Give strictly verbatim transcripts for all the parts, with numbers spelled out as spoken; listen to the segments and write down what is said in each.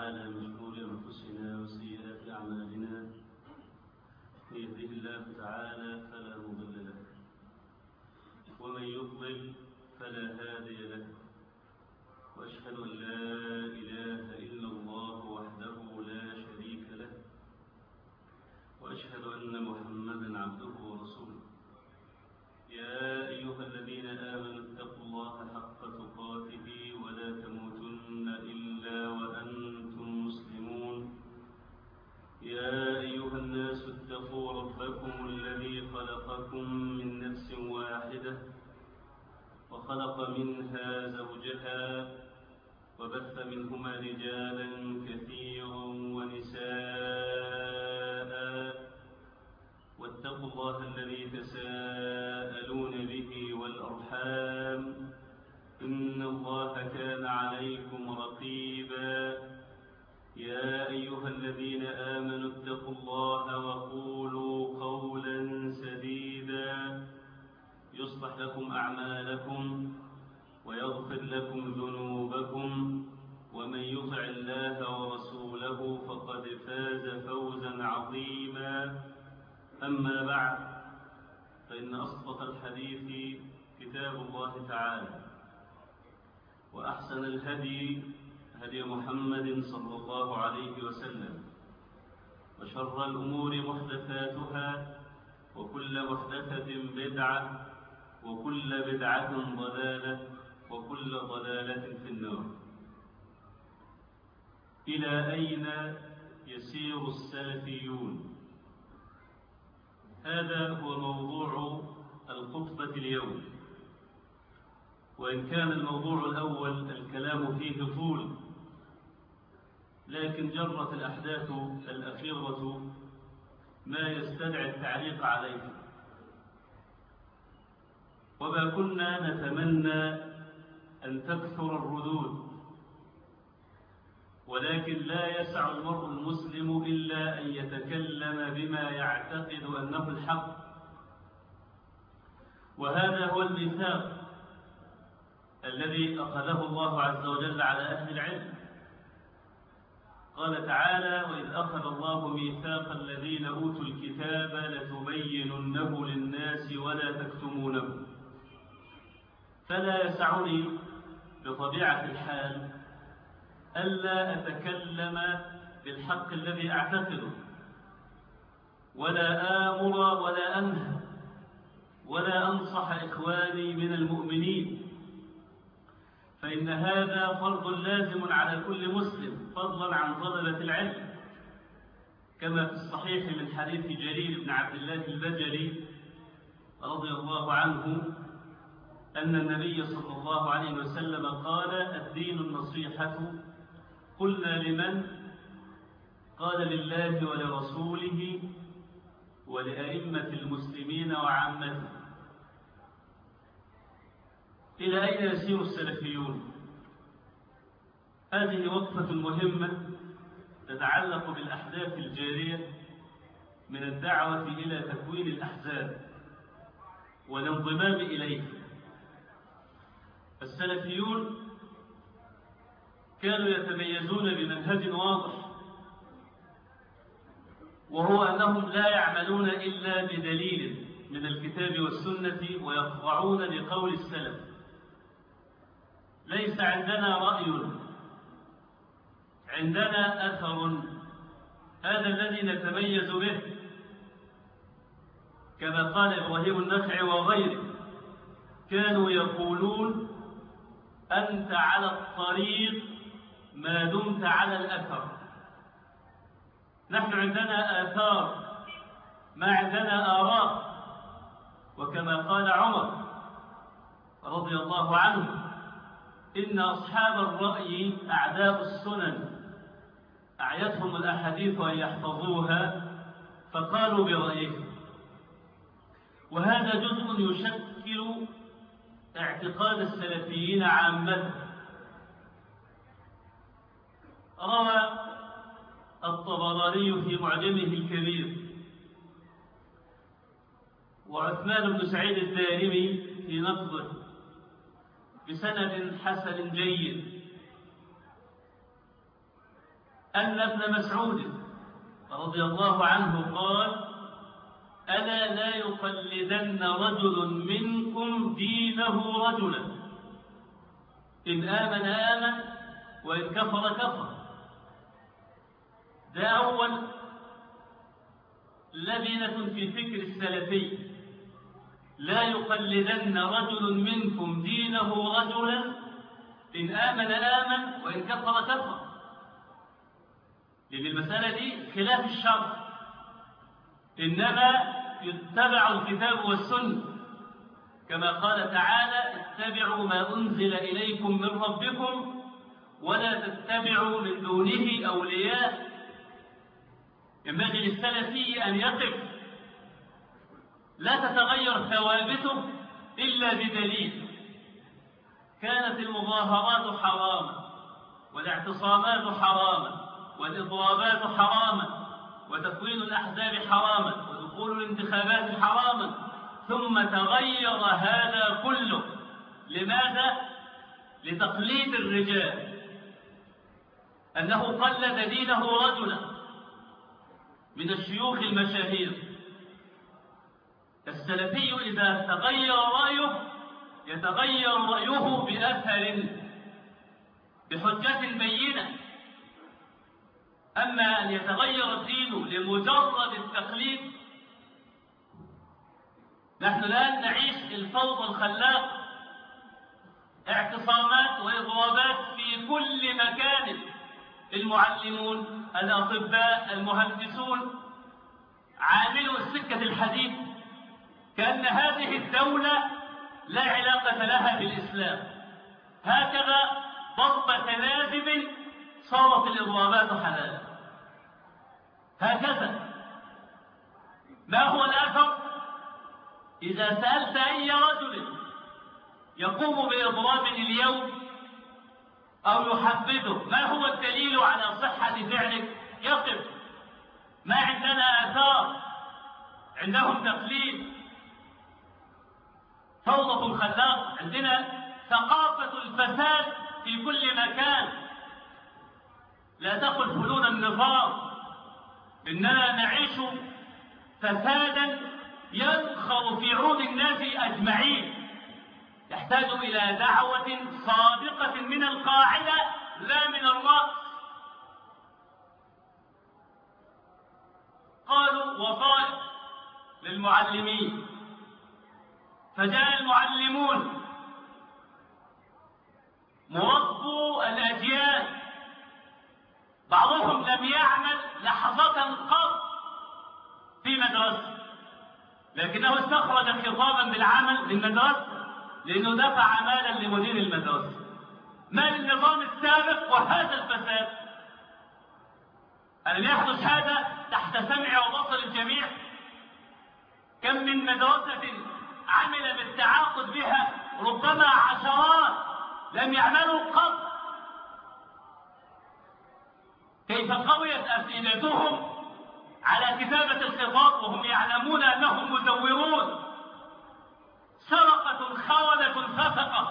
تعالى من شرور أنفسنا وسيئات أعمالنا، من يهده الله تعالى فلا مضل له، ومن يضلل فلا هادي له، وأشهد أن لا إله إلا الله وحده لا شريك له، وأشهد أن محمدا عبده ورسوله. يا أيها الذين آمنوا اتقوا الله حق تقاته ولا تموتن إلا وأنتم مسلمون. يا أيها الناس اتقوا ربكم الذي خلقكم من نفس واحدة وخلق منها زوجها وبث منهما رجالا كثيرا ونساء، واتقوا الله الذي تساءلون به والأرحام، إن الله كان عليكم رقيبا. يا أيها الذين آمنوا اتقوا الله وقولوا قولا سديدا يصلح لكم أعمالكم ويغفر لكم ذنوبكم، ومن يطع الله ورسوله فقد فاز فوزا عظيما. أما بعد، فإن أصدق الحديث كتاب الله تعالى، وأحسن الهدي هدي محمد صلى الله عليه وسلم، وشر الأمور محدثاتها، وكل محدثة بدعة، وكل بدعة ضلالة، وكل ضلالة في النار. إلى أين يسير السلفيون؟ هذا هو موضوع الخطبة اليوم، وإن كان الموضوع الأول الكلام فيه طول، لكن جرت الأحداث الأخيرة ما يستدعي التعليق عليه، وما كنا نتمنى أن تكثر الردود، ولكن لا يسع المرء المسلم إلا أن يتكلم بما يعتقد أنه الحق، وهذا هو الميثاق الذي أخذه الله عز وجل على أهل العلم. قال تعالى: وإذ أخذ الله ميثاق الذين أوتوا الكتاب لتبيننه للناس ولا تكتمونه. فلا يسعني بطبيعة الحال ألا أتكلم بالحق الذي أعتقده، ولا آمر ولا أنهى ولا أنصح إخواني من المؤمنين، فإن هذا فرض لازم على كل مسلم، فضلا عن طلبة العلم، كما في الصحيح من حديث جرير بن عبد الله البجلي رضي الله عنه أن النبي صلى الله عليه وسلم قال: الدين النصيحة. قلنا: لمن؟ قال: لله ولرسوله ولأئمة المسلمين وعامته. إلى أين يسير السلفيون؟ هذه وقفة مهمة تتعلق بالأحداث الجارية من الدعوة إلى تكوين الأحزاب والانضمام إليها. السلفيون كانوا يتميزون بمنهج واضح، وهو أنهم لا يعملون إلا بدليل من الكتاب والسنة، ويخضعون لقول السلف. ليس عندنا رأي، عندنا أثر، هذا الذي نتميز به، كما قال إبراهيم النخعي وغيره: كانوا يقولون أنت على الطريق ما دمت على الأثر. نحن عندنا آثار، ما عندنا آراء. وكما قال عمر رضي الله عنه: إن أصحاب الرأي أعداء السنن، أعيتهم الأحاديث أن يحفظوها فقالوا برأيهم. وهذا جزء يشكل اعتقاد السلفيين عامة. روى الطبراني في معجمه الكبير، وعثمان بن سعيد الدارمي في نقضه بسند حسن جيد أن ابن مسعود رضي الله عنه قال: ألا لا يقلدن رجل منكم دينه رجلا، إن آمن آمن وإن كفر كفر. ده أول لبنة في فكر السلفي: لا يقلدن رجل منكم دينه رجلا، إن آمن آمن وإن كفر كفر. لأن المسألة دي خلاف الشرع، إنما يتبع الكتاب والسنة، كما قال تعالى: اتبعوا ما أنزل إليكم من ربكم ولا تتبعوا من دونه أولياء. ينبغي للسلفي أن يقف، لا تتغير ثوابته إلا بدليل. كانت المظاهرات حراما، والاعتصامات حراما، والإضرابات حراما، وتكوين الأحزاب حراما، ودخول الانتخابات حراما، ثم تغير هذا كله. لماذا؟ لتقليد الرجال، أنه قلد دينه رجلا من الشيوخ المشاهير. السلفي إذا تغير رأيه يتغير رأيه بأثر، بحجة بينة. أما أن يتغير الدين لمجرد التقليد، نحن الآن نعيش الفوضى الخلاقة، اعتصامات وإضرابات في كل مكان. المعلمون، الأطباء، المهندسون، عاملوا السكة الحديد، كأن هذه الدولة لا علاقة لها بالإسلام. هكذا ضربة لازم صارت الإضرابات حلالا. هكذا. ما هو الأثر؟ إذا سألت أي رجل يقوم بإضراب اليوم أو يحفزه: ما هو الدليل على صحة فعلك؟ يقف. ما عندنا آثار، عندهم تقليد، فوضى خلاق. عندنا ثقافة الفساد في كل مكان. لا تقل حلول النظام، إننا نعيش فسادا ينخر في عود الناس أجمعين، يحتاج إلى دعوة صادقة من القاعدة لا من الرأس. قالوا وظائف للمعلمين، فجاء المعلمون مربوا الأجيال، بعضهم لم يعمل لحظة قط في مدرسة، لكنه استخرج خطابا بالعمل للمدرسة، لأنه دفع مالا لمدير المدرسة، مال النظام السابق وهذا الفساد. ألم يحدث هذا تحت سمع وبصر الجميع؟ كم من مدرسة عمل بالتعاقد بها ربما عشرات لم يعملوا قط. كيف قويت أفئدتهم على كتابة الخطاب وهم يعلمون أنهم مزورون؟ سرقة خونة فسقة.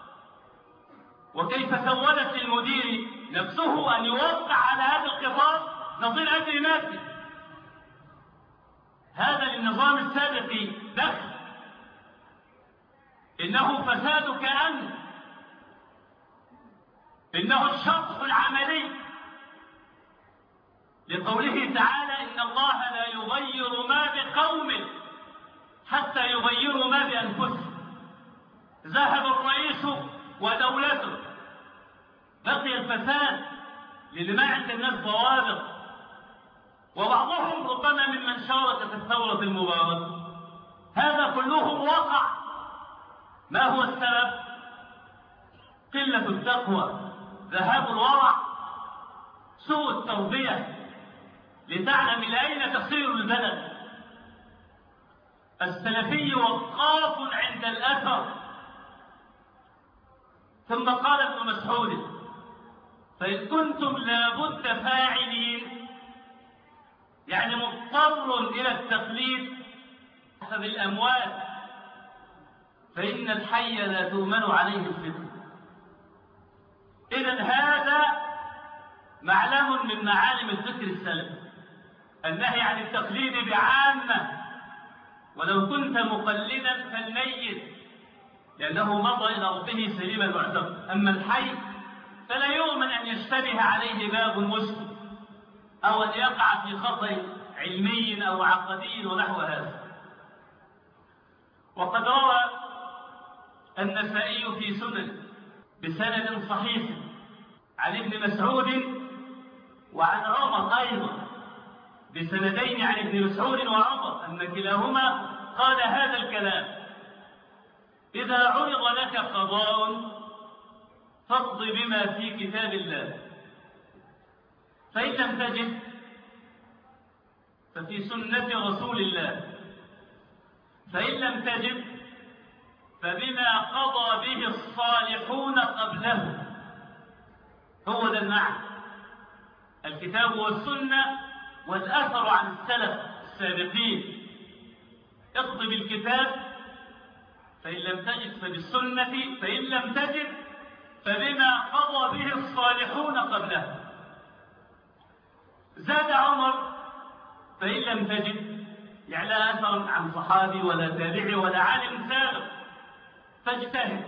وكيف سولت للمدير نفسه أن يوقع على هذا الخطاب نظير أجر مادي. هذا للنظام السابق دخل، إنه فساد كأن، إنه الشرح العملي لقوله تعالى: إن الله لا يغير ما بقوم حتى يغيروا ما بأنفسهم. ذهب الرئيس ودولته، بقي الفساد للي ما عند الناس ضوابط، وبعضهم ربما ممن شارك في الثورة المباركة. هذا كله وقع. ما هو السبب؟ قلة التقوى، ذهاب الورع، سوء التربية، لتعلم إلى أين تصير البلد. السلفي وقاف عند الأثر. ثم قال ابن مسعود: فإن كنتم لابد فاعلين، يعني مضطر إلى التقليد بالأموال، فإن الحي لا تؤمن عليه الفتنة. إذن هذا معلم من معالم الفكر السلفي النهي عن التقليد بعامة، ولو كنت مقلدا فالميت، لأنه مضى إلى ربه سليم المعتقد. أما الحي فلا يؤمن أن يشتبه عليه باب مسلم أو أن يقع في خطأ علمي أو عقدي ونحو هذا. وقد روى النسائي في سنن بسند صحيح عن ابن مسعود وعن عمر أيضا بسندين عن ابن مسعود وعمر أن كلاهما قال هذا الكلام: إذا عرض لك قضاء فاقض بما في كتاب الله، فإن لم تجد ففي سنة رسول الله، فإن لم تجد فبما قضى به الصالحون قبله. هو ده المعنى، الكتاب والسنة والأثر عن السلف السابقين. اقض بالكتاب فإن لم تجد فبالسنة، فإن لم تجد فبما قضى به الصالحون قبله. زاد عمر: فإن لم تجد، يعني لا أثر عن صحابي ولا تابعي ولا عالم سابق، فاجتهد.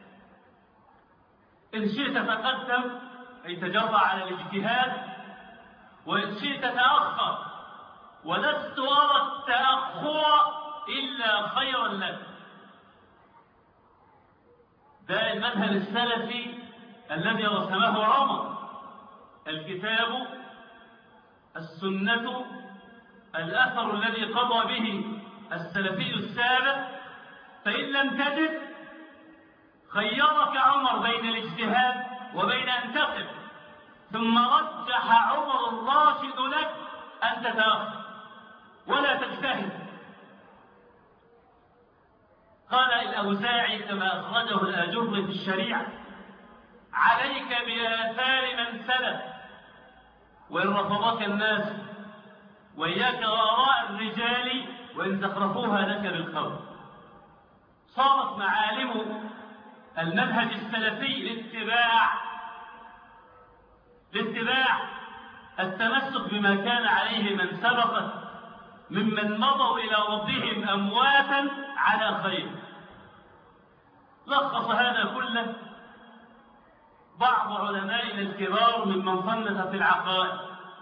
إن شئت تقدم أي تجرأ على الاجتهاد، وإن شئت تأخر، ولست أرى التأخر إلا خيرا لك. ده المذهب السلفي الذي رسمه عمر: الكتاب، السنة، الأثر الذي قضى به السلفي السابق. فإن لم تجد خيرك عمر بين الاجتهاد وبين أن تقف، ثم رجح عمر الراشد لك أن تتأخر ولا تجتهد. قال الأوزاعي كما أخرجه الآجر في الشريعة: عليك بآثار من سلف وإن رفضك الناس، وإياك وآراء الرجال وإن زخرفوها لك بالقول. صارت معالم المذهب السلفي الاتباع الاتباع التمسك بما كان عليه من سبقه ممن مضوا إلى ربهم أمواتا على خير. لخص هذا كله بعض علمائنا الكبار ممن صنف في العقائد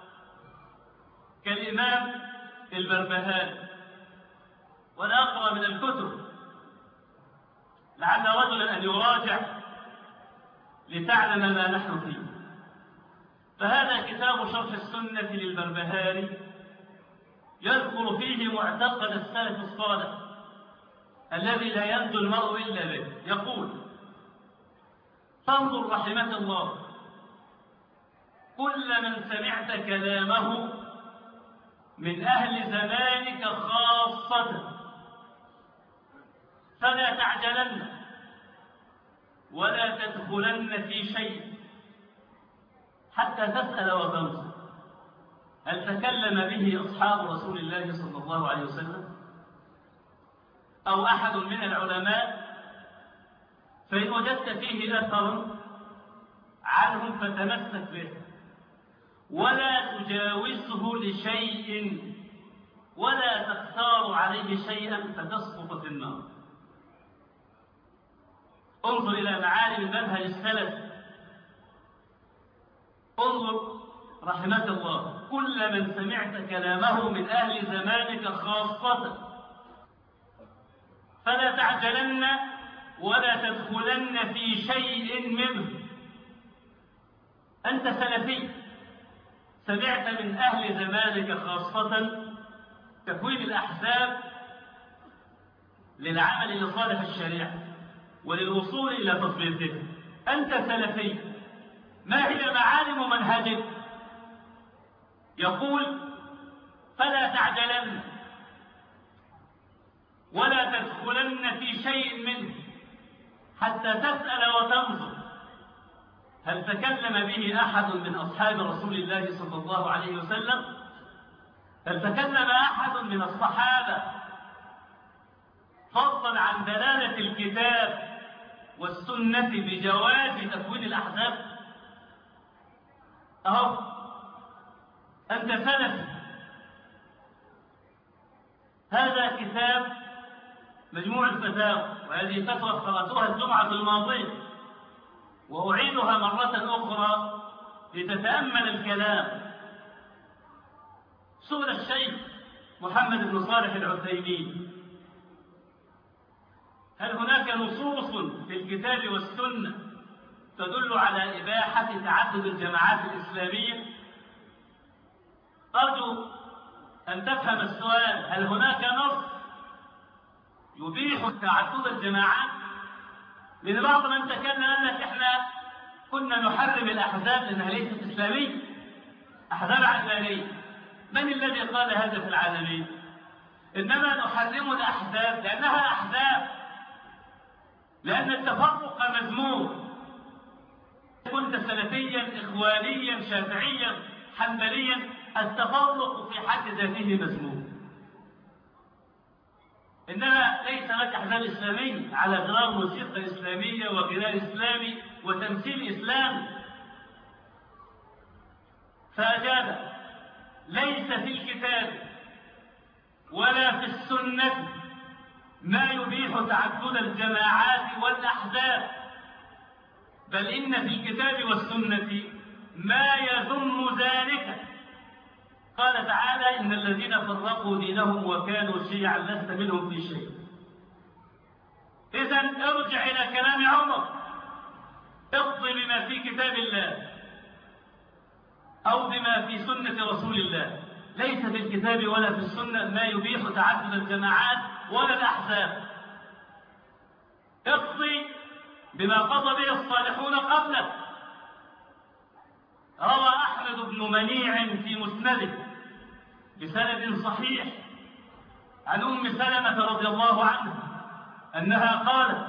كالإمام البربهاري، ولا أقرأ من الكتب لعل رجلا أن يراجع لتعلم ما نحن فيه. فهذا كتاب شرح السنة للبربهاري يذكر فيه معتقد السلف الصالح الذي لا ينجو المرء إلا به. يقول: فانظر رحمة الله، كل من سمعت كلامه من أهل زمانك خاصة فلا تعجلن ولا تدخلن في شيء حتى تسأل وتنظر هل تكلم به أصحاب رسول الله صلى الله عليه وسلم أو أحد من العلماء، فإن وجدت فيه أثر عنهم فتمسك به ولا تجاوزه لشيء ولا تختار عليه شيئا فتسقط في النار. انظر إلى معالم المذهب السلف. انظر رحمة الله، كل من سمعت كلامه من أهل زمانك خاصة فلا تعجلن ولا تدخلن في شيء منه. أنت سلفي سمعت من أهل زمانك خاصة تكوين الأحزاب للعمل لصالح الشريعة وللوصول إلى تطبيقه. أنت سلفي، ما هي معالم منهجك؟ يقول: فلا تعجلن ولا تدخلن في شيء منه حتى تسأل وتنظر هل تكلم به أحد من أصحاب رسول الله صلى الله عليه وسلم؟ هل تكلم أحد من الصحابة فضلا عن دلالة الكتاب والسنة بجواز تكوين الأحزاب؟ أهو أنت سلفي. هذا كتاب مجموع الفتاوى، وهذه فتوى قرأتها الجمعة الماضية وأعيدها مرة أخرى لتتأمل الكلام. سئل الشيخ محمد بن صالح العثيمين: هل هناك نصوص في الكتاب والسنة تدل على إباحة تعدد الجماعات الإسلامية؟ أرجو أن تفهم السؤال: هل هناك نص يبيح تعدد الجماعات؟ لأن بعض من تكلم أن إحنا كنا نحرم الأحزاب لأنها ليست إسلامية، أحزاب علمانية. من الذي قال هذا في العالمين؟ إنما نحرم الأحزاب لأنها أحزاب، لأن التفرق مذموم. كنت سلفيا إخوانيا شافعيا حنبليا، التفرق في حد ذاته مذموم. إنما ليس لك أحزاب إسلامية على غرار موسيقى إسلامية وغناء إسلامي وتمثيل إسلامي. فأجاب: ليس في الكتاب ولا في السنة ما يبيح تعدد الجماعات والأحزاب، بل إن في الكتاب والسنة ما يذم ذلك. قال تعالى: إن الذين فرقوا دينهم وكانوا شيعا لست منهم في شيء. إذن ارجع إلى كلام عمر، اقضي بما في كتاب الله أو بما في سنة رسول الله. ليس في الكتاب ولا في السنة ما يبيح تعدد الجماعات ولا الأحزاب. اقضي بما قضى به الصالحون قبلك. روى أحمد بن منيع في مسنده بسند صحيح عن أم سلمة رضي الله عنها أنها قالت: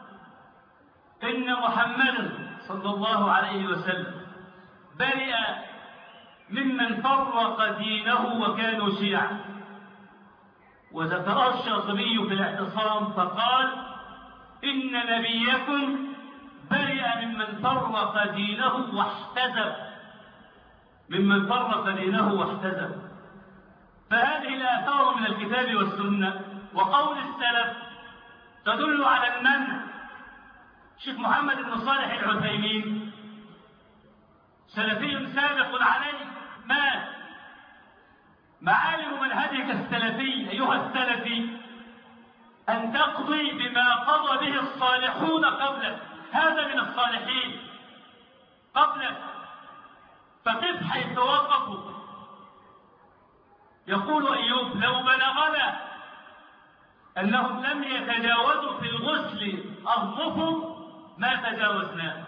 إن محمدا صلى الله عليه وسلم برئ ممن فرق دينه وكانوا شيعا. وذكرها الشاطبي في الاعتصام فقال: إن نبيكم برئ ممن فرق دينه واحتزب، ممن فرق دينه واحتزب. فهذه الآثار من الكتاب والسنة وقول السلف تدل على المنع. الشيخ محمد بن صالح العثيمين سلفي سابق عليه، مات. معالم منهجك السلفي أيها السلفي أن تقضي بما قضى به الصالحون قبلك. هذا من الصالحين قبلك، فقف حيث وقفوا. يقول أيوب: لو بلغنا أنهم لم يتجاوزوا في الغسل الظفر ما تجاوزناه.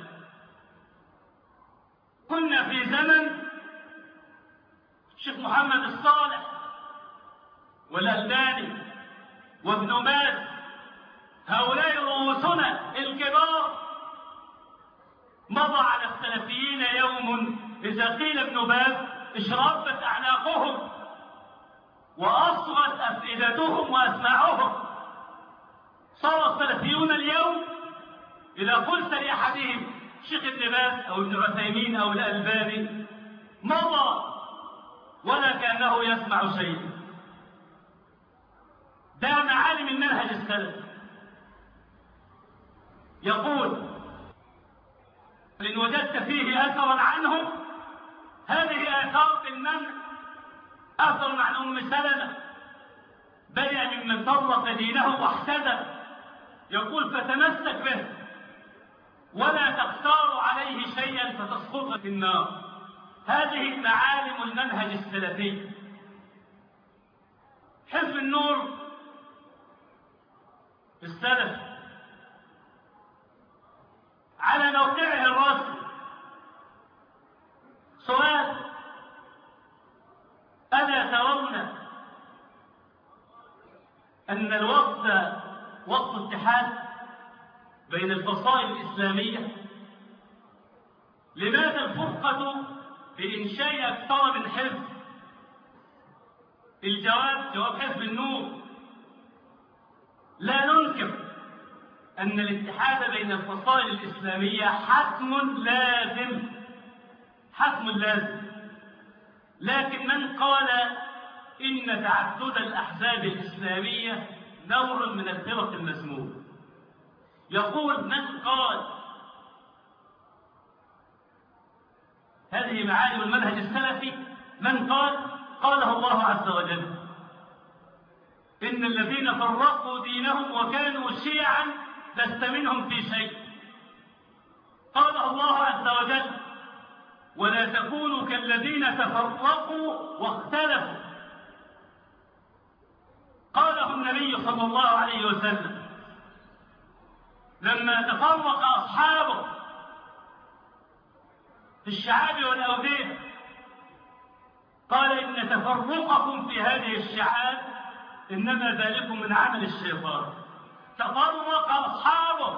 كنا في زمن الشيخ محمد الصالح والألباني وابن باز، هؤلاء رؤوسنا الكبار. مضى على السلفيين يوم إذا قيل ابن باز اشربت أعناقهم وأصغت أفئدتهم وأسماعهم. صار السلفيون اليوم إذا قلت لأحدهم شيخ ابن باز أو ابن عثيمين أو الألباني مضى ولا كأنه يسمع شيء. ده معالم المنهج السلفي. يقول: إن وجدت فيه أثرا عنهم، هذه آثار بالمنع. أثر عن أم سلمة برئ ممن فرق دينه واحتدى. يقول: فتمسك به ولا تختار عليه شيئا فتسقط في النار. هذه معالم المنهج السلفي. حزب النور السلف على موقعه الرسمي. سؤال: ألا ترون أن الوقت وقت اتحاد بين الفصائل الإسلامية؟ لماذا الفرقة بإنشاء أكثر من حزب؟ الجواب جواب حزب النور: لا ننكر أن الاتحاد بين الفصائل الإسلامية حتم لازم، حتم لازم. لكن من قال إن تعدد الأحزاب الإسلامية نوع من الفرق المسمومة، يقول من قال هذه معالم المنهج السلفي، من قال قاله الله عز وجل إن الذين فرقوا دينهم وكانوا شيعا لست منهم في شيء. قال الله عز وجل ولا تكونوا كالذين تفرقوا واختلفوا. قاله النبي صلى الله عليه وسلم لما تفرق أصحابه في الشعاب والأودية، قال إن تفرقكم في هذه الشعاب إنما ذلكم من عمل الشيطان. تفرق أصحابه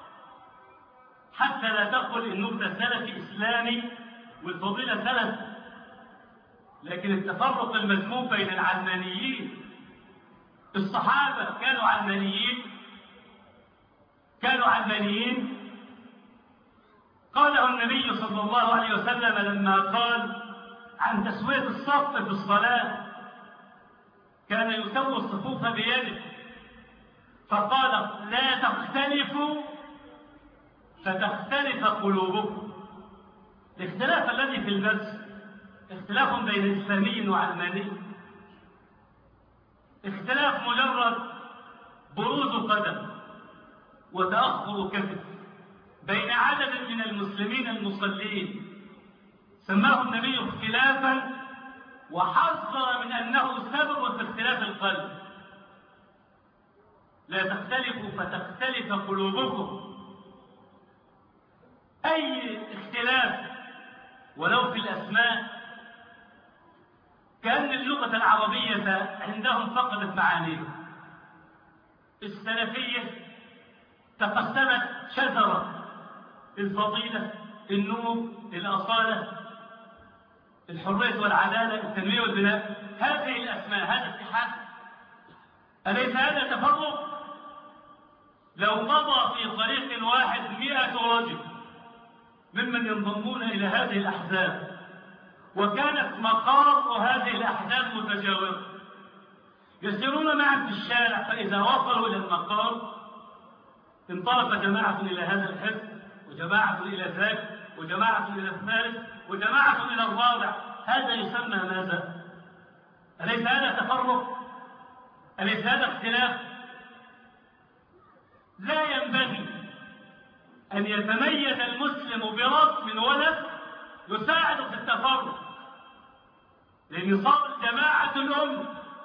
حتى لا تقل إنه ده سلفي إسلامي والفضيلة سلف، لكن التفرق المذموم بين العلمانيين. الصحابة كانوا علمانيين، كانوا علمانيين. قاله النبي صلى الله عليه وسلم لما قال عن تسوية الصف في الصلاة، كان يسوي الصفوف بيده، فقال لا تختلفوا فتختلف قلوبكم. الاختلاف الذي في المسجد اختلاف بين إسلامي وعلماني، اختلاف مجرد بروز قدم وتأخر كتف بين عدد من المسلمين المصلين، سماه النبي اختلافا وحذر من أنه سبب في اختلاف القلب. لا تختلفوا فتختلف قلوبكم. أي اختلاف ولو في الأسماء، كأن اللغة العربية عندهم فقدت معانيها. السلفية تقسمت شجرة: الفضيلة، النور، الأصالة، الحرية والعدالة، التنمية والبناء. هذه الأسماء، هذا اتحاد؟ أليس هذا تفرق؟ لو مضى في طريق واحد مئة رجل ممن ينضمون إلى هذه الأحزاب وكانت مقار هذه الأحزاب متجاورة، يسيرون معا في الشارع، فإذا وصلوا إلى المقار انطلق جماعة إلى هذا الحزب وجماعة إلى ذاك وجماعة إلى الثالث وجماعة إلى الرابع. هذا يسمى ماذا؟ أليس هذا تفرق؟ أليس هذا اختلاف؟ لا ينبغي أن يتميز المسلم برسم ولد يساعد في التفرق، لأن صار الجماعة الأم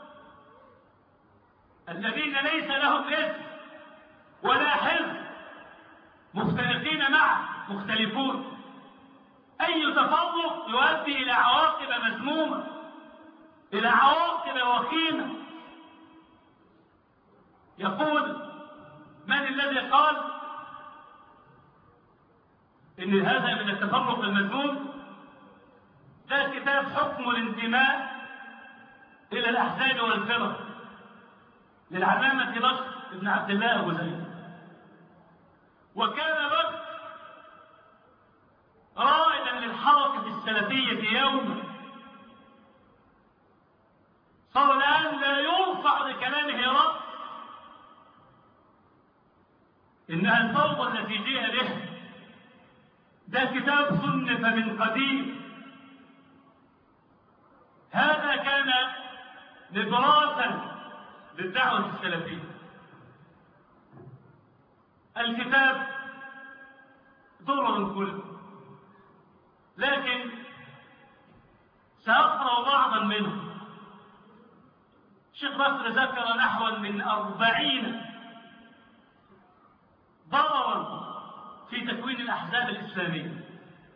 الذين ليس لهم اسم ولا حزب مختلفين معه، مختلفون. أي تفرق يؤدي إلى عواقب مذمومة، إلى عواقب وخيمة. يقول من الذي قال إن هذا من التفرق المذموم؟ ده كتاب حكم الانتماء إلى الأحزاب والفرق للعلامة بكر بن عبد الله أبو زيد. وكان بكر رائدا للحركة السلفية يوما، صار الآن لا يرفع لكلامه رأس. إنها الفوضى التي جاء بها. ده كتاب صنف من قديم. هذا كان نبراسا للدعوة السلفية. الكتاب ضرر كله، لكن سأقرأ بعضا منه. الشيخ بكر ذكر نحو من أربعين ضررا في تكوين الأحزاب الإسلامية.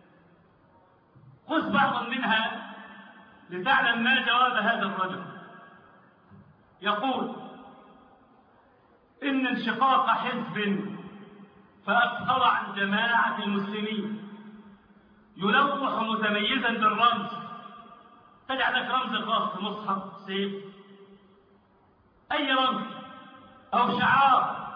خذ بعضا منها لتعلم ما جواب هذا الرجل. يقول إن انشقاق حزب فأكثر عن جماعة المسلمين يلوح متميزا بالرمز. تجعل لك رمز خاص، مصحف، سيف، أي رمز أو شعار،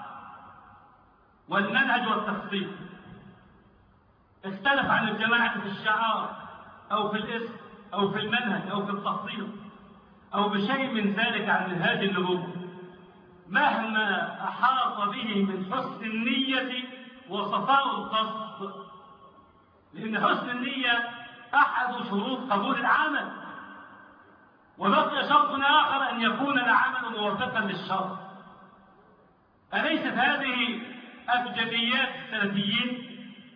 والمنهج والتخطيط. اختلف عن الجماعة في الشعار أو في الاسم أو في المنهج أو في التخطيط أو بشيء من ذلك عن منهاج النبوة، مهما أحاط به من حسن النية وصفاء القصد، لأن حسن النية أحد شروط قبول العمل، وبقي شرط آخر أن يكون العمل موافقا للشرع. أليست هذه أبجديات السلفيين؟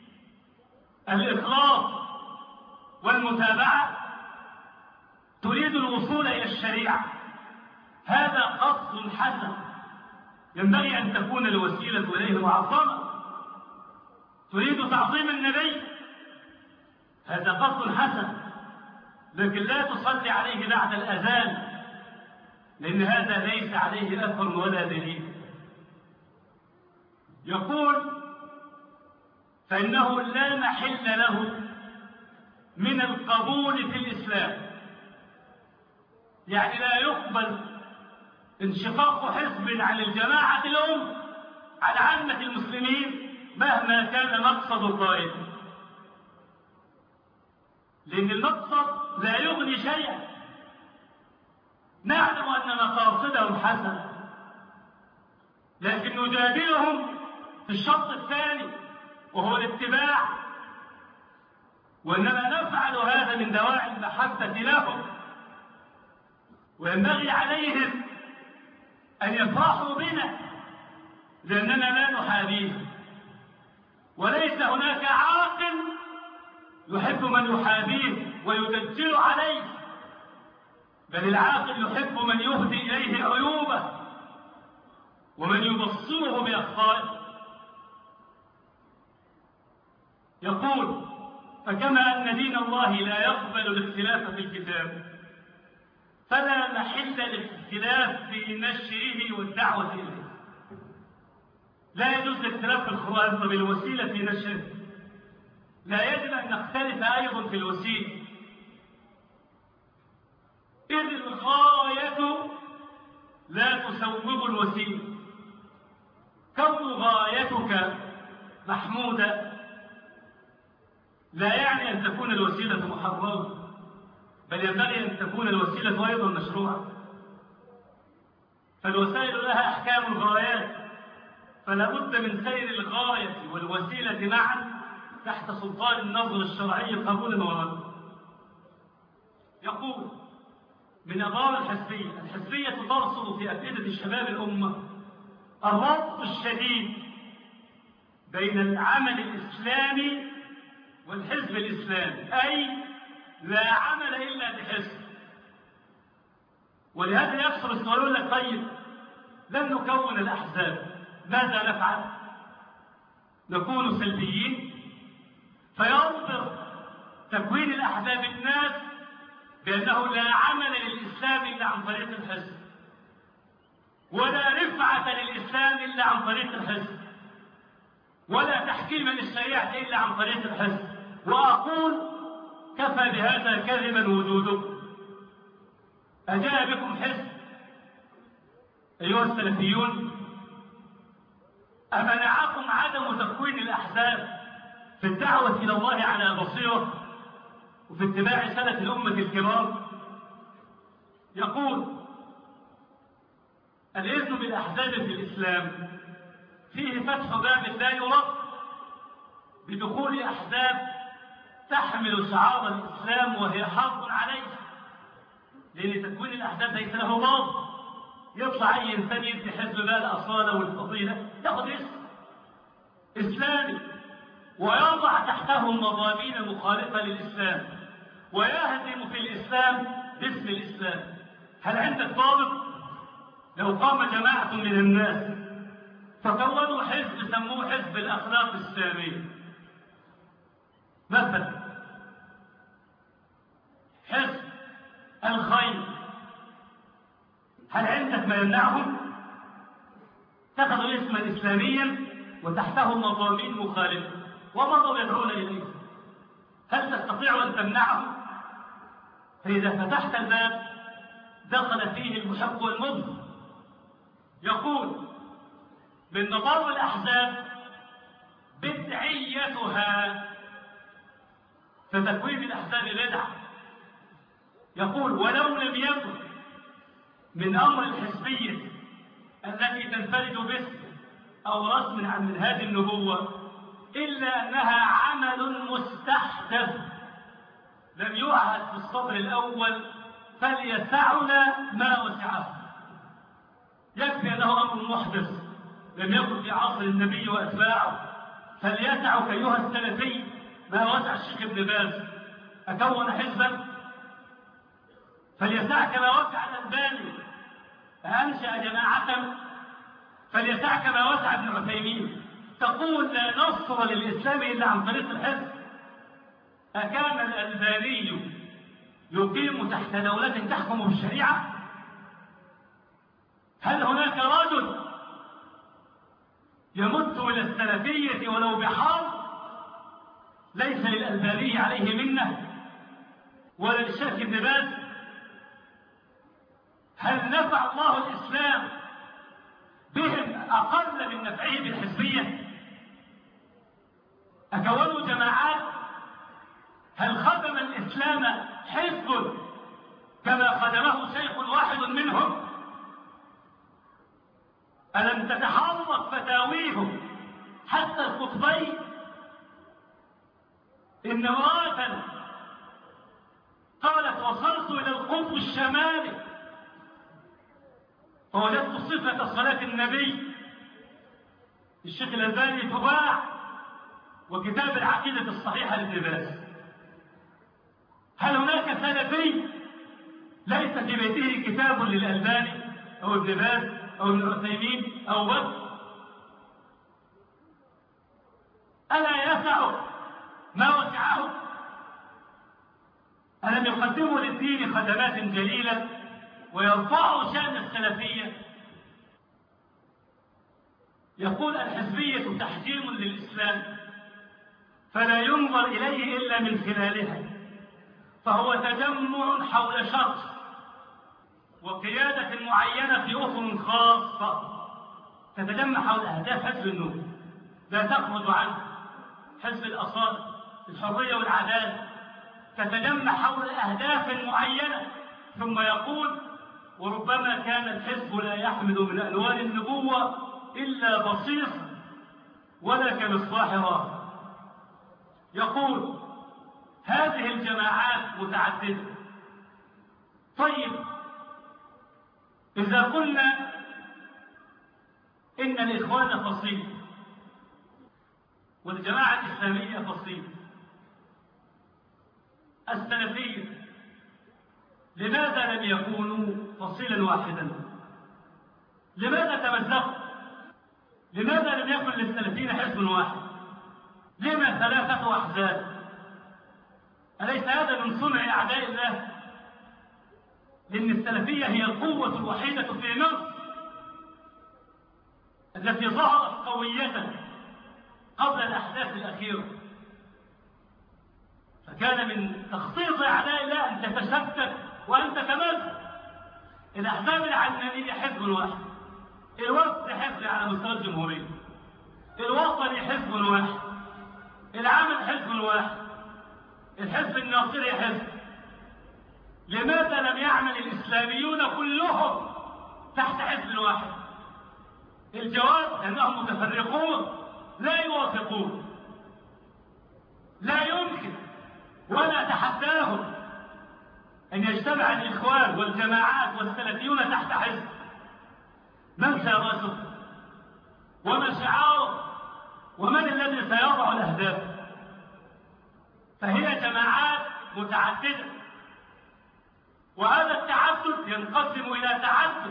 الإخلاص والمتابعة، تريد الوصول إلى الشريعة، هذا قصد حسن ينبغي أن تكون الوسيلة إليه معظمة. تريد تعظيم النبي، هذا قصد حسن، لكن لا تصلي عليه بعد الأذان، لأن هذا ليس عليه أثر ولا دليل. يقول فإنه لا محل له من القبول في الإسلام، يعني لا يقبل انشقاق حزب عن الجماعة الأم على عامة المسلمين مهما كان مقصد الغاية، لأن المقصد لا يغني شيئا. نعلم أن مقاصدهم حسنة، لكن نجادلهم في الشرط الثاني وهو الاتباع، وإنما نفعل هذا من دواعي المحبة لهم، وينبغي عليهم أن يفرحوا بنا لأننا لا نحابيه. وليس هناك عاقل يحب من يحابيه ويدجل عليه، بل العاقل يحب من يهدي إليه عيوبه ومن يبصره بأخطائه. يقول فكما أن دين الله لا يقبل الاختلاف في الكتاب، فلا محل للاختلاف في نشره والدعوة إليه. لا يجوز الاختلاف في القرآن بالوسيلة في نشره، لا يجب أن نختلف أيضا في الوسيلة، إذ الغاية لا تسوغ الوسيلة. كون غايتك محمودة لا يعني أن تكون الوسيلة محرمة، بل ينبغي أن تكون الوسيلة أيضا مشروعة. فالوسائل لها أحكام الغايات، فلا بد من سير الغاية والوسيلة معا تحت سلطان النظر الشرعي قبولا وردا. يقول من أضرار الحزبية، الحزبية ترصد في أفئدة شباب الأمة الربط الشديد بين العمل الإسلامي والحزب الإسلامي، أي لا عمل إلا بحزب. ولهذا يكثر السؤال، يقول لك طيب لن نكون الأحزاب، ماذا نفعل؟ نكون سلبيين؟ فينظر تكوين الأحزاب الناس بأنه لا عمل للإسلام إلا عن طريق الحزب، ولا رفعة للإسلام إلا عن طريق الحزب، ولا تحكيم للشريعة إلا عن طريق الحزب. وأقول كفى بهذا كذبا وجودكم. أجاء بكم حزب أيها السلفيون؟ أمنعكم عدم تكوين الأحزاب في الدعوة إلى الله على بصيرة وفي اتباع سلف الأمة الكرام؟ يقول الإذن بالأحزاب في الإسلام فيه فتح باب لا يرد بدخول أحزاب تحمل شعار الإسلام وهي حرب عليه، لأن تكوين الأحزاب ليس له باطل. يطلع أي إنسان يدي حزب بقى الأصالة والفضيلة ياخذ اسم إسلامي ويضع تحته مضامين مخالفة للإسلام ويهدم في الإسلام باسم الإسلام. هل عندك ضابط؟ لو قام جماعة من الناس فكونوا حزب سموه حزب الأخلاق السامية مثلا، حزب الخير، هل عندك ما يمنعهم؟ اتخذوا اسما إسلاميا وتحته مضامين مخالفة ومضوا يدعون إليه، هل تستطيع أن تمنعهم؟ فإذا فتحت الباب دخل فيه المحب والمبغض. يقول من مضار الأحزاب بدعيتها، فتكوين الأحزاب بدعة. يقول ولو لم يكن من أمر الحزبية التي تنفرد باسم أو رسم عن منهاج النبوة إلا أنها عمل مستحدث لم يعهد في الصدر الأول فليسعنا ما وسعه. يكفي أنه أمر محدث لم يكن في عصر النبي وأتباعه، فليسعك أيها السلفي ما وسع الشيخ ابن باز. أكون حزبا؟ فليسعك ما وسع الألباني. أنشأ جماعة؟ فليسعك ما وسع ابن عثيمين. تقول لا نصر للإسلام إلا عن طريق الحزب. أكان الألباني يقيم تحت دولة تحكم بالشريعة؟ هل هناك رجل يمت إلى السلفية ولو بحرب؟ ليس للألباني عليه منه ولا للشيخ ابن باز. هل نفع الله الإسلام بهم أقل من نفعه بالحزبية؟ أكونوا جماعات؟ هل خدم الإسلام حزب كما خدمه شيخ واحد منهم؟ ألم تتحرك فتاويهم حتى القطبين؟ إن امرأة قالت وصلت إلى القطب الشمالي فوجدت صفة صلاة النبي. الشيخ الألباني تباع وكتاب العقيدة الصحيحة لابن باز. هل هناك سلفي ليس في بيته كتاب للألباني أو ابن باز أو ابن عثيمين أو بكر؟ ألا يسعه ما وسعه؟ ألم يقدموا للدين خدمات جليلة ويرفعوا شأن السلفية؟ يقول الحزبية تحجيم للإسلام فلا ينظر إليه إلا من خلالها، فهو تجمع حول شخص وقيادة معينة في أفق خاصة تتجمع حول أهداف حزب النور لا تخرج عنه. حزب الأصالة الحرية والعدالة تتجمع حول أهداف معينة، ثم يقول وربما كان الحزب لا يحمل من ألوان النبوة إلا بصيصا ولا كمصباح راه. يقول هذه الجماعات متعددة. طيب إذا قلنا إن الإخوان فصيل والجماعة الإسلامية فصيل، السلفية لماذا لم يكونوا فصيلا واحدا؟ لماذا تمزقوا؟ لماذا لم يكن للسلفيين حزب واحد؟ لما ثلاثة أحزاب؟ أليس هذا من صنع أعداء الله؟ لأن السلفية هي القوة الوحيدة في مصر التي ظهرت قوية قبل الأحداث الأخيرة، فكان من تخطيط أعداء الله أن تتشتت وأن تتمزق. الأحزاب العلمانية حزب واحد، الوفد حزب على مستوى الجمهورية، الوطني حزب واحد، العمل حزب واحد، الحزب الناصري حزب. لماذا لم يعمل الإسلاميون كلهم تحت حزب واحد؟ الجواب أنهم متفرقون لا يوافقون. لا يمكن ولا تحداهم أن يجتمع الإخوان والجماعات والسلفيون تحت حزب. من سيرأسه؟ وما شعاره؟ ومن الذي سيضع الأهداف؟ فهي جماعات متعددة، وهذا التعدد ينقسم إلى تعدد،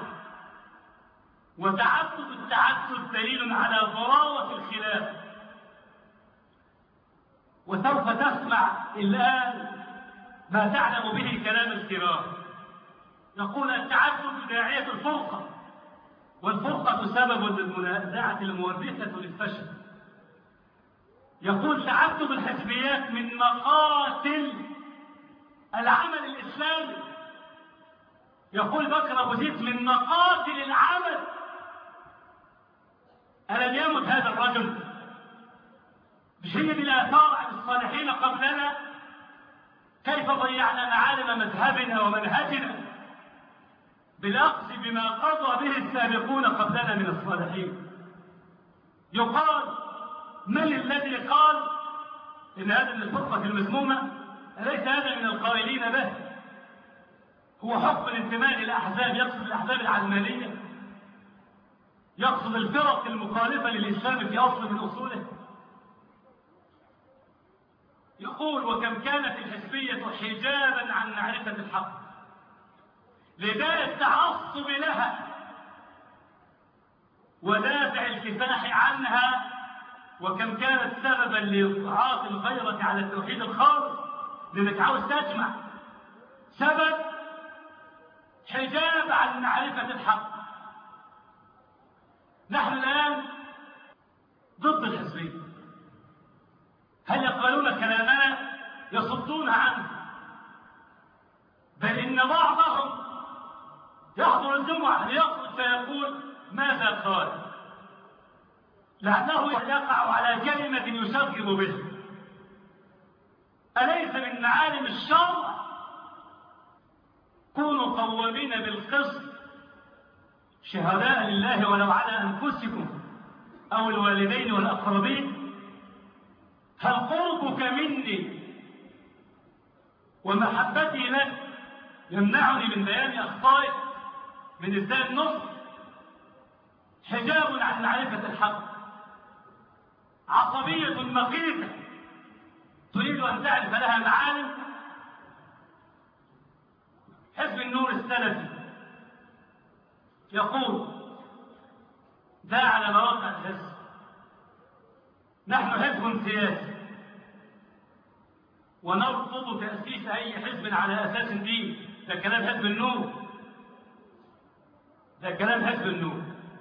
وتعدد التعدد دليل على ضراوة الخلاف. وسوف تسمع الآن ما تعلم به كلام الكرام. يقول التعدد داعية الفرقة، والفرقة سبب للمنازعة المورثة للفشل. يقول تعدد الحزبيات من مقاتل العمل الإسلامي. يقول بكر أبو زيد من مقاتل العمل. ألم يمت هذا الرجل؟ مش هي بالآثار عن الصالحين قبلنا؟ كيف ضيعنا معالم مذهبنا ومنهجنا بالأخذ بما قضى به السابقون قبلنا من الصالحين. يقال: من الذي قال إن هذا من الفرقة المذمومة؟ أليس هذا من القائلين به؟ هو حكم الانتماء للأحزاب يقصد الأحزاب العلمانية؟ يقصد الفرق المخالفة للإسلام في أصل من أصوله؟ يقول: وكم كانت الحزبية حجابا عن معرفة الحق لداء التعصب لها ودافع الكفاح عنها، وكم كانت سببا لإضعاف الغيرة على التوحيد الخالص، لأنك عاوز تجمع. سبب حجاب عن معرفة الحق. نحن الآن ضد الحزبية. هل يقبلون كلامنا؟ يصدون عنه. بل إن بعضهم يحضر الجمعة ليخرج فيقول: ماذا قال؟ لأنه يقع على كلمة يشغب به. أليس من معالم الشرع كونوا قوامين بالقسط شهداء لله ولو على أنفسكم أو الوالدين والأقربين؟ هل قربك مني ومحبتي لك يمنعني من بيان أخطائك من إزاء النصر؟ حجاب عن معرفة الحق، عصبية مقيتة تريد أن تعرف لها معالم. حزب النور السلفي يقول: ده على مواقع الحزب: نحن حزب سياسي ونرفض تأسيس أي حزب على أساس دين. ده كلام حزب النور، ده كلام حزب النور.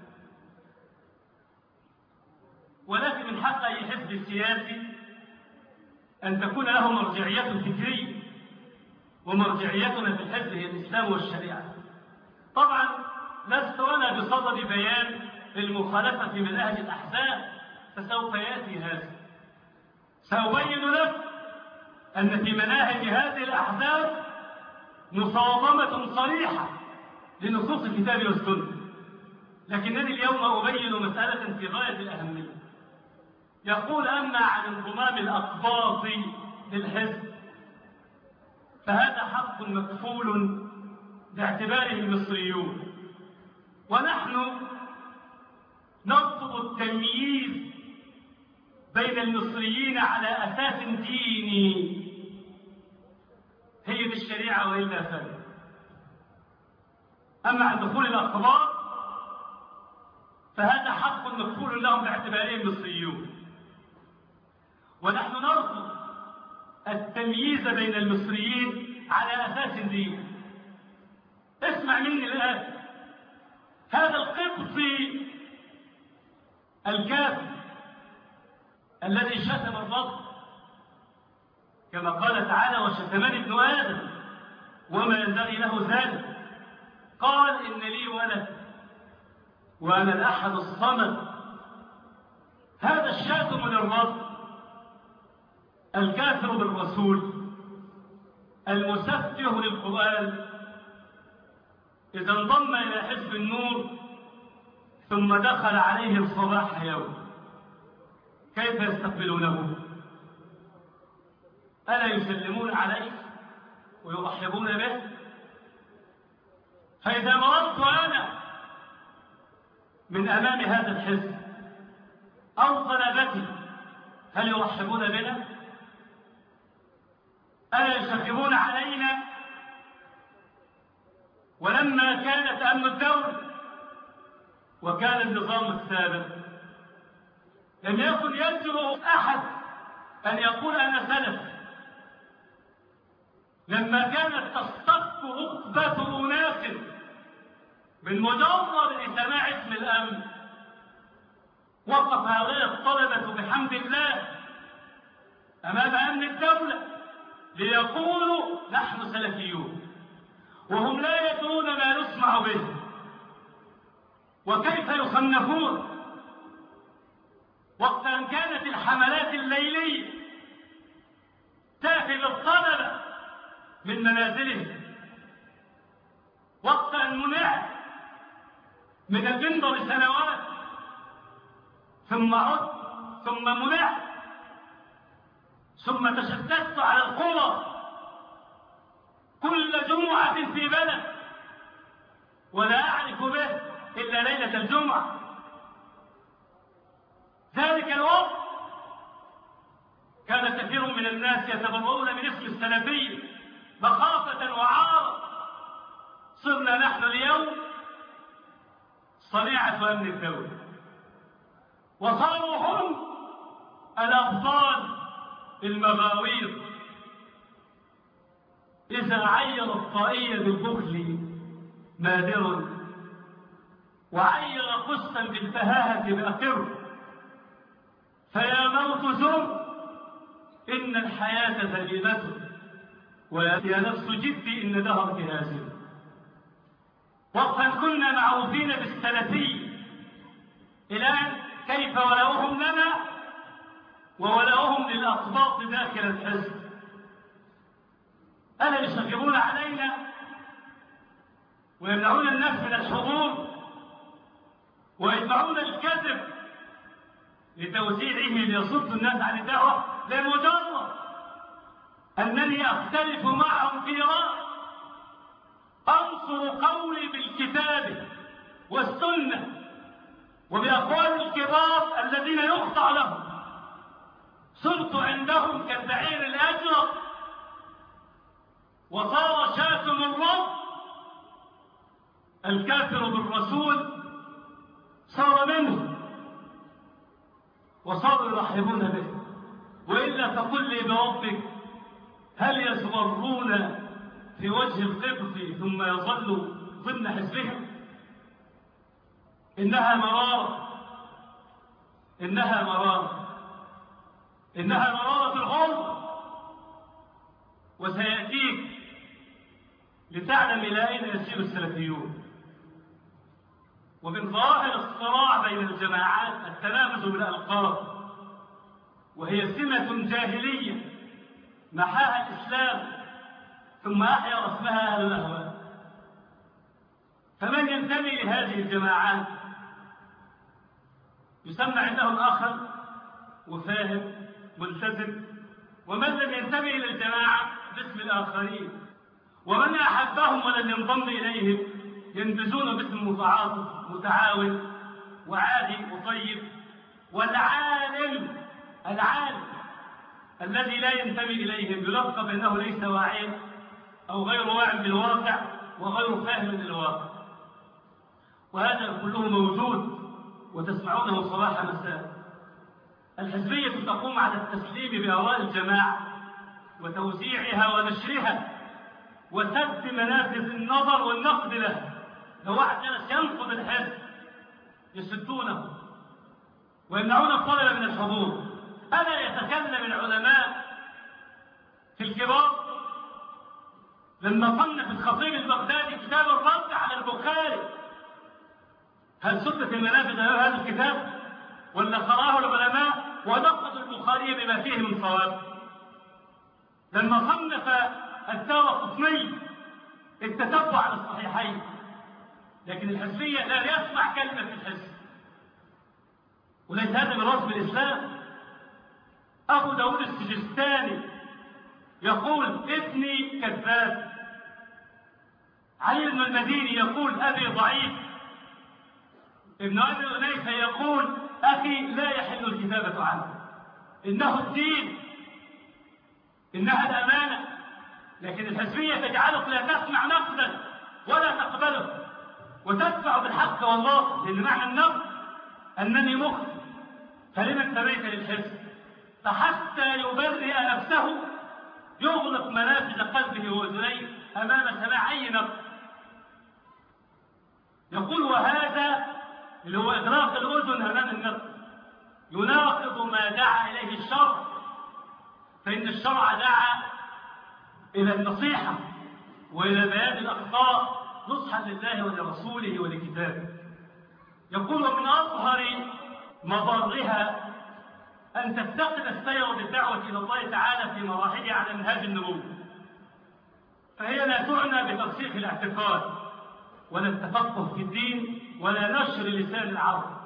ولكن من حق أي حزب سياسي أن تكون له مرجعية فكرية، ومرجعيتنا في الحزب هي الإسلام والشريعة. طبعا لست أنا بصدد بيان المخالفة في مناهج الأحزاب، فسوف يأتي هذا. سأبين لك أن في مناهج هذه الأحزاب مصادمة صريحة لنصوص الكتاب والسنة، لكنني اليوم أبين مسألة في غاية الأهمية. يقول: أما عن انضمام الأقباط للحزب فهذا حق مكفول باعتباره المصريون، ونحن نرفض التمييز بين المصريين على أساس ديني، هي دي الشريعة وإلا فلا. أما عن دخول الأقباط فهذا حق مكفول لهم باعتبارهم مصريون، ونحن نرفض التمييز بين المصريين على أساس ديني. اسمع مني الآن: هذا القبطي الكافر الذي شتم الرب كما قال تعالى: وشتمني ابن آدم وما ينبغي له ذلك، قال: إن لي ولد وأنا الأحد الصمد. هذا الشاتم للرب الكافر بالرسول المسفه للقرآن إذا انضم إلى حزب النور ثم دخل عليه الصباح يوم، كيف يستقبلونه؟ ألا يسلمون عليه ويرحبون به؟ فإذا مررت أنا من أمام هذا الحزب أو طلبتي هل يرحبون بنا؟ ألا يشغبون علينا؟ ولما كان تأمن الدولة وكان النظام السابق لم يكن يجرؤ أحد أن يقول أنا سلف. لما كانت تصطف ركبة أناس من مجرد سماع اسم الأمن وقف هؤلاء الطلبة بحمد الله أمام أمن الدولة ليقولوا نحن سلفيون، وهم لا يدرون ما نسمع به وكيف يصنفون. وقت أن كانت الحملات الليلية تأتي بالطلبة من منازله وقت أن منع من المنبر سنوات، ثم عد، ثم منع، ثم تشتت على القرى كل جمعة في بلد، ولا أعرف به إلا ليلة الجمعة. ذلك الوقت كان كثير من الناس يتبرؤون من اسم السلفية مخافة وعارة. صرنا نحن اليوم صنيعة أمن الدولة، وصاروا هم الأبطال المغاوير. إذا عير الطائي بالبخل مادر، وعير قسطا بالفهاهة بأقر، فيا موت زر إن الحياة ذليلة، ويا نفس جدي إن دهرك هازل. وقتا كنا معروفين بالسلفي، الآن كيف ولاؤهم لنا وولاؤهم للأقباط داخل الحزب؟ ألا يشغبون علينا ويمنعون الناس من الحضور ويتبعون الكذب لتوزيعه ليصد الناس عن الدعوة لمجرد أنني أختلف معهم في رأي، أنصر قولي بالكتاب والسنة وبأقوال الكبار الذين يخضع لهم. صرت عندهم كالبعير الأجرب، وصار شاتم الرب الكافر بالرسول صار منه، وصاروا يرحبون به. وإلا فقل لي بربك، هل يصبرون في وجه القبط ثم يظلوا ضمن حزبهم؟ إنها مرارة، إنها مرارة، إنها مرارة الغرب. وسيأتيك لتعلم إلى أين يسير السلفيون. ومن ظواهر الصراع بين الجماعات التلامس بالألقاب، وهي سمة جاهلية محاها الإسلام ثم أحيا رسمها أهل الأهواء. فمن ينتمي لهذه الجماعات يسمى عندهم آخر وفاهم ملتزم، ومن لم ينتمي إلى الجماعة باسم الآخرين، ومن أحبهم ولم ينضم إليهم ينبذون باسم متعاطف متعاون وعادي وطيب. والعالم العالم الذي لا ينتمي إليهم يلقب أنه ليس واعيا أو غير واع بالواقع وغير فاهم للواقع. وهذا كله موجود وتسمعونه صباح مساء. الحزبية تقوم على التسليم بآراء الجماعة وتوزيعها ونشرها وسد منافذ النظر والنقد له. لو واحد جلس ينقد الحزب يسدونه ويمنعون الطلبة من الحضور. ألا يتكلم العلماء في الكبار لما صنف الخطيب البغدادي كتاب الرد على البخاري، هل سدت المنافذ هذا الكتاب ولا قرأه العلماء ونقد البخاري بما فيه من صواب؟ لما صنف الدارقطني التتبع للصحيحين، لكن الحزبية لا يسمع كلمة في الحزب، وليس هذا من رسم الإسلام. أبو داود السجستاني يقول ابني كذاب، علي بن المديني يقول أبي ضعيف، ابن أبي أنيسة يقول أخي لا يحل الكتابة عنه، إنه الدين، إنها الأمانة. لكن الحزبية تجعلك لا تسمع نقدا ولا تقبله وتدفع بالحق والله، لأن معنى النقد أنني مخطئ، فلما انتبهت للحزب؟ فحتى يبرئ نفسه يغلق منافذ قلبه وأذنيه أمام سماع أي نقد. يقول وهذا اللي هو إغلاق الأذن أمام النقد يناقض ما دعا إليه الشرع، فإن الشرع دعا إلى النصيحة وإلى بيان الأخطاء نصحا لله ولرسوله ولكتابه. يقول ومن أظهر مضارها أن تفتقد السير بالدعوة إلى الله تعالى في مراحلها على منهاج النبوة، فهي لا تعنى بترسيخ الاعتقاد ولا التفقه في الدين ولا نشر لسان العرب.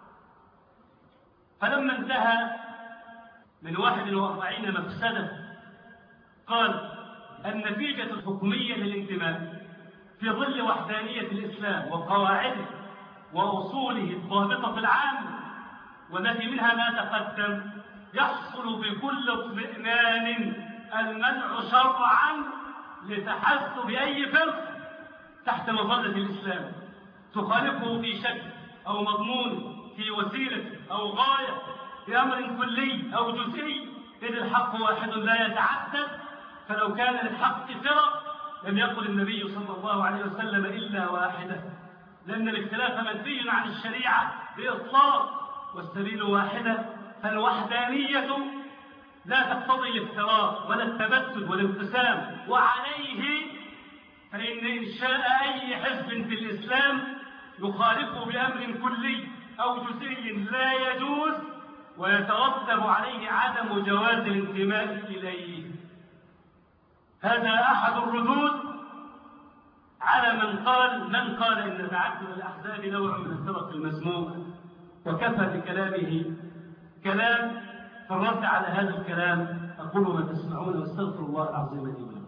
فلما انتهى من واحد وأربعين مفسدة قال النتيجة الحكمية للانتماء في ظل وحدانية الإسلام وقواعده وأصوله الضابطة العامة والتي منها ما تقدم يحصل بكل اطمئنان المنع شرعا لتحسب أي فرق تحت مظلة الإسلام تخالفه في شكل أو مضمون في وسيلة أو غاية في أمر كلي أو جزئي، إذ الحق واحد لا يتعدد. فلو كان للحق فرق لم يقل النبي صلى الله عليه وسلم إلا واحدة، لأن الاختلاف منفي عن الشريعة بإطلاق والسبيل واحدة. فالوحدانية لا تقتضي الافتراق ولا التبدد والانقسام، وعليه فإن إنشاء أي حزب في الإسلام يخالفه بأمر كلي أو جزئي لا يجوز، ويترتب عليه عدم جواز الانتماء إليه. هذا أحد الردود على من قال من قال إن تعدد الأحزاب نوع من الفرق المسمومة، وكفى بكلامه كلام. في الرد على هذا الكلام أقول ما تسمعون واستغفر الله العظيم لي ولكم.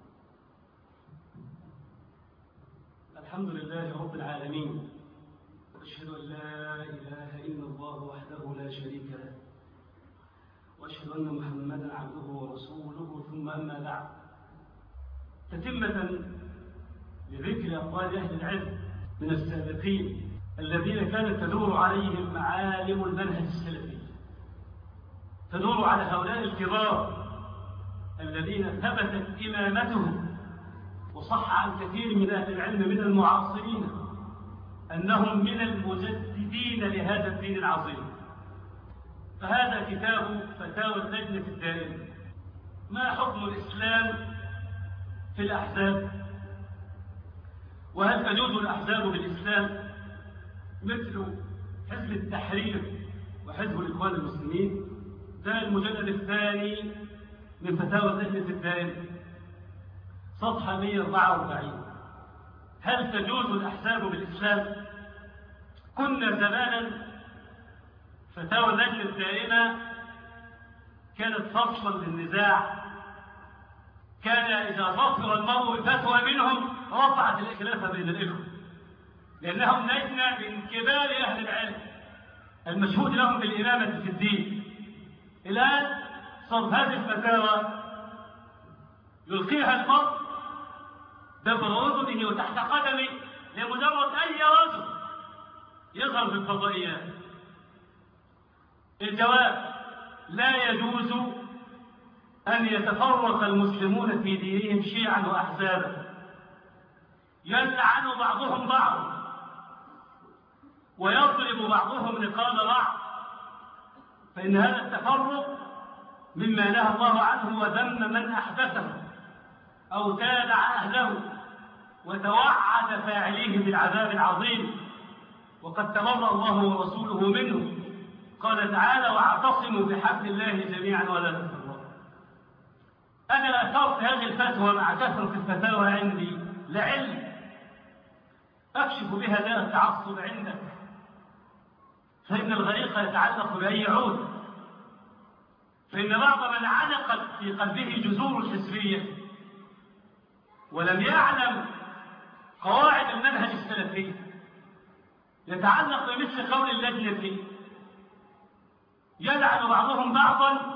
الحمد لله رب العالمين، وأشهد أن لا إله إلا الله وحده لا شريك له، وأشهد أن محمدا عبده ورسوله، ثم أما بعد. تتمة لذكر أقوال أهل العلم من السابقين الذين كانت تدور عليهم معالم المنهج السلفي، تدور على هؤلاء الكبار الذين ثبتت إمامتهم، وصح عن كثير من أهل العلم من المعاصرين أنهم من المجددين لهذا الدين العظيم. فهذا كتاب فتاوى اللجنة الدائمة. ما حكم الإسلام في الأحزاب؟ وهل تجوز الأحزاب بالإسلام مثل حزب التحرير وحزب الإخوان المسلمين؟ ده المجلد الثاني من فتاوى اللجنة الدائمة صفحة مئة وأربعة وأربعين. هل تجوز الأحزاب بالإسلام؟ كنا زمانا فتاوى اللجنة الدائمة كانت فصلا للنزاع، كان إذا ظفر المرء بفتوى منهم رفعت الخلاف بين الإخوة، لأنهم لجنة من كبار أهل العلم المشهود لهم بالإمامة في الدين. الآن صرف هذه الفتاوى يلقيها المرء دبر أذنه وتحت قدمه لمجرد أي رجل يظهر في الفضائيات. الجواب: لا يجوز أن يتفرق المسلمون في دينهم شيعا وأحزابا يلعن بعضهم بعض ويضرب بعضهم رقاب بعض، فإن هذا التفرق مما نهى الله عنه وذم من أحدثه أو تابع أهله وتوعد فاعليه بالعذاب العظيم، وقد تبرأ الله ورسوله منه. قال تعالى: واعتصموا بحبل الله جميعا ولا تفرقوا. أنا أثرت هذه الفتوى مع كثرة الفتاوى عندي لعلم أكشف بها داء التعصب عندك، فإن الغريق يتعلق بأي عود، فإن بعض من علقت في قلبه جذور الحزبية ولم يعلم قواعد المنهج السلفي يتعلق بمثل قول اللجنة يلعن بعضهم بعضا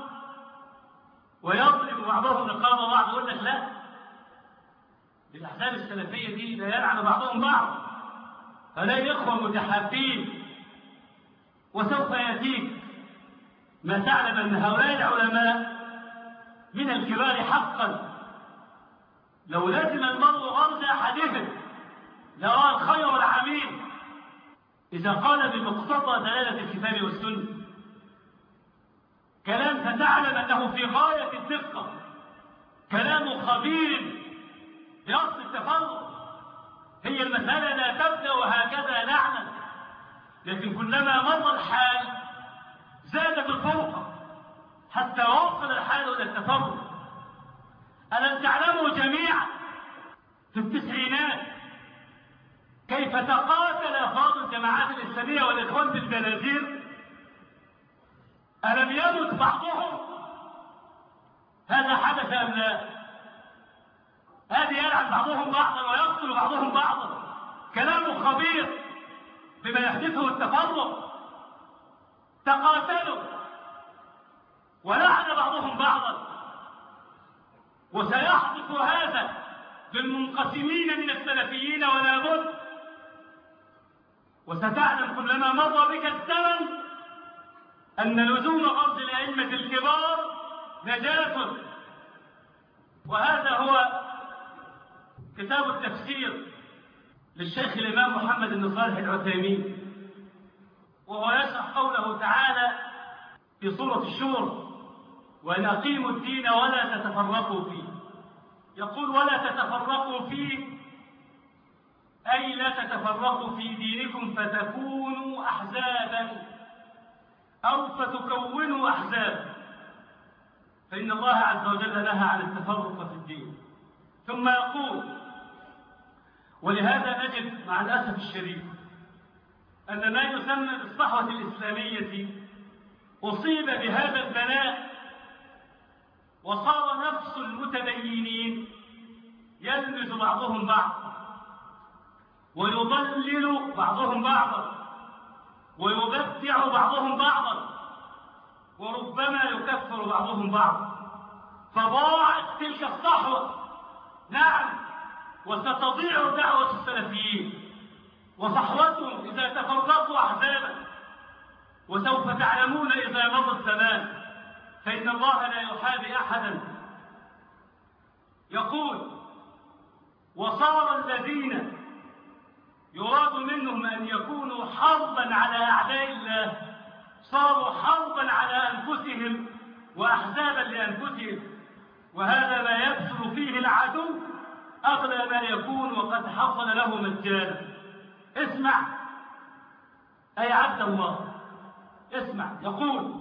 ويضرب بعضهم رقاب بعض. يقول لك لا، الأحزاب السلفية دي لا يلعن بعضهم بعض، هؤلاء إخوة متحابين. وسوف يأتيك ما تعلم أن هؤلاء العلماء من الكبار حقا لو لازم المرء غرز أحدهم لرأى الخير العميم إذا قال بمقتضى دلالة الكتاب والسنة كلام فتعلم أنه في غاية الدقة، كلام خبير يصل التفرق. هي المسألة لا تبدأ وهكذا لعنة، لكن كلما مر الحال زادت الفرقة حتى وصل الحال إلى التفرق. ألم تعلموا جميعا في التسعينات كيف تقاتل أفراد الجماعات الإسلامية والإخوان بالبنادير، ألم يمت بعضهم؟ هذا حدث أم لا؟ هذه يلعن بعضهم بعضا ويقتل بعضهم بعضا، كلام خبير بما يحدثه التفرق. تقاتلوا ولعن بعضهم بعضا، وسيحدث هذا بالمنقسمين من السلفيين ولا بد. وستعلم كلما مضى بك الزمن أن لزوم غرض الأئمة الكبار نجاة. وهذا هو كتاب التفسير للشيخ الإمام محمد بن صالح العثيمين، وهو يشرح قوله تعالى في سورة الشورى: وأن أقيموا الدين ولا تتفرقوا فيه. يقول ولا تتفرقوا فيه أي لا تتفرقوا في دينكم فتكونوا أحزابا أو فتكونوا أحزابا، فإن الله عز وجل نهى عن التفرق في الدين. ثم يقول: ولهذا نجد مع الأسف الشديد أن ما يسمى بالصحوة الإسلامية أصيب بهذا البلاء، وصار نفس المتدينين يلمز بعضهم بعضا ويضلل بعضهم بعضا ويبدع بعضهم بعضا، وربما يكفر بعضهم بعضا، فضاعت تلك الصحوة. نعم، وستضيع دعوة السلفيين وصحوتهم إذا تفرقوا أحزابا، وسوف تعلمون إذا مضى الزمان فإن الله لا يحابي أحدا. يقول: وصار الذين يراد منهم أن يكونوا حربا على أعداء الله صاروا حربا على أنفسهم وأحزابا لأنفسهم، وهذا ما يبذل فيه العدو أغلى ما يكون وقد حصل له مجانا. اسمع أي عبد الله، اسمع. يقول: